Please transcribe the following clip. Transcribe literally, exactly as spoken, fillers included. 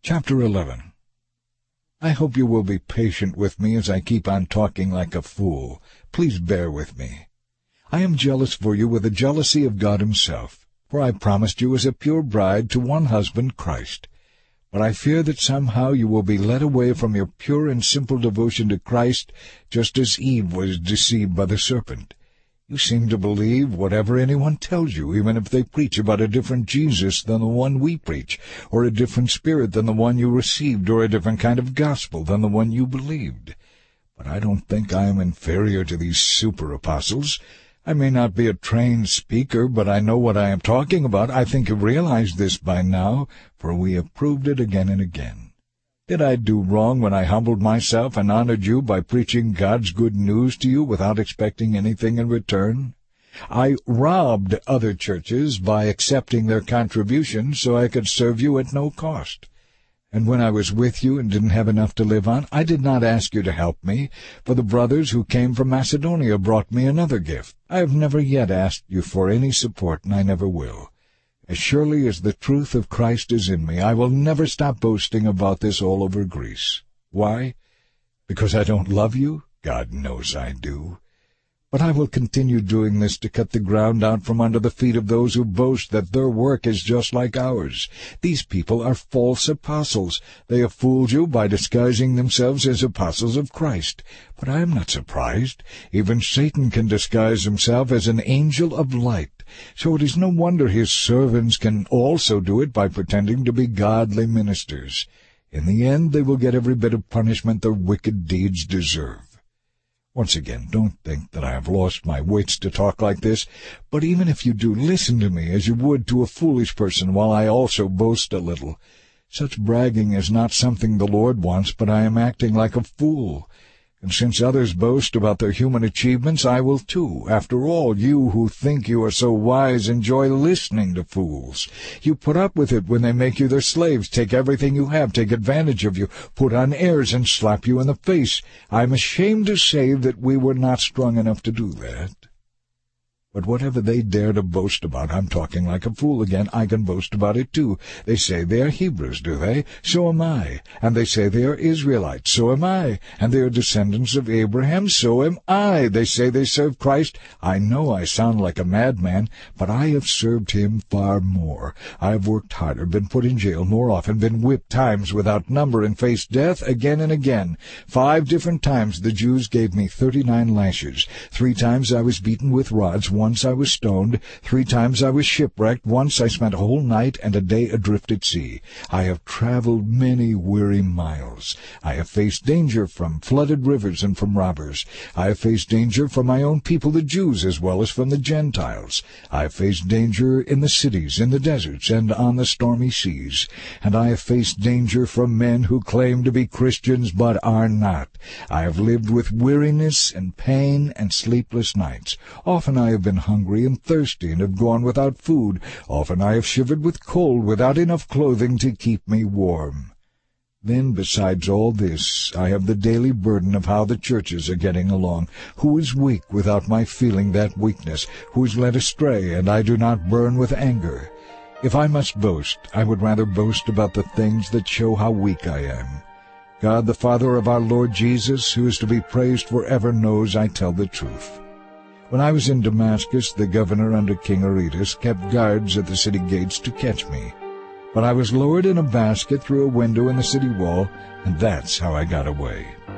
Chapter eleven. I hope you will be patient with me as I keep on talking like a fool. Please bear with me. I am jealous for you with the jealousy of God himself, for I promised you as a pure bride to one husband, Christ. But I fear that somehow you will be led away from your pure and simple devotion to Christ, just as Eve was deceived by the serpent. You seem to believe whatever anyone tells you, even if they preach about a different Jesus than the one we preach, or a different spirit than the one you received, or a different kind of gospel than the one you believed. But I don't think I am inferior to these super-apostles. I may not be a trained speaker, but I know what I am talking about. I think you realize this by now, for we have proved it again and again. Did I do wrong when I humbled myself and honored you by preaching God's good news to you without expecting anything in return? I robbed other churches by accepting their contributions so I could serve you at no cost. And when I was with you and didn't have enough to live on, I did not ask you to help me, for the brothers who came from Macedonia brought me another gift. I have never yet asked you for any support, and I never will. As surely as the truth of Christ is in me, I will never stop boasting about this all over Greece. Why? Because I don't love you? God knows I do. But I will continue doing this to cut the ground out from under the feet of those who boast that their work is just like ours. These people are false apostles. They have fooled you by disguising themselves as apostles of Christ. But I am not surprised. Even Satan can disguise himself as an angel of light. So it is no wonder his servants can also do it by pretending to be godly ministers. In the end, they will get every bit of punishment their wicked deeds deserve. Once again, don't think that I have lost my wits to talk like this, but even if you do, listen to me as you would to a foolish person while I also boast a little. Such bragging is not something the Lord wants, but I am acting like a fool. And since others boast about their human achievements, I will too. After all, you who think you are so wise enjoy listening to fools. You put up with it when they make you their slaves, take everything you have, take advantage of you, put on airs, and slap you in the face. I am ashamed to say that we were not strong enough to do that. But whatever they dare to boast about, I'm talking like a fool again, I can boast about it too. They say they are Hebrews, do they? So am I. And they say they are Israelites, so am I. And they are descendants of Abraham, so am I. They say they serve Christ. I know I sound like a madman, but I have served him far more. I have worked harder, been put in jail more often, been whipped times without number, and faced death again and again. Five different times the Jews gave me thirty-nine lashes. Three times I was beaten with rods. Once I was stoned, three times I was shipwrecked, once I spent a whole night and a day adrift at sea. I have traveled many weary miles. I have faced danger from flooded rivers and from robbers. I have faced danger from my own people, the Jews, as well as from the Gentiles. I have faced danger in the cities, in the deserts, and on the stormy seas. And I have faced danger from men who claim to be Christians but are not. I have lived with weariness and pain and sleepless nights. Often I have been hungry and thirsty and have gone without food. Often I have shivered with cold without enough clothing to keep me warm. Then, besides all this, I have the daily burden of how the churches are getting along. Who is weak without my feeling that weakness? Who is led astray, and I do not burn with anger? If I must boast, I would rather boast about the things that show how weak I am. God, the Father of our Lord Jesus, who is to be praised forever, knows I tell the truth. When I was in Damascus, the governor under King Aretas kept guards at the city gates to catch me. But I was lowered in a basket through a window in the city wall, and that's how I got away.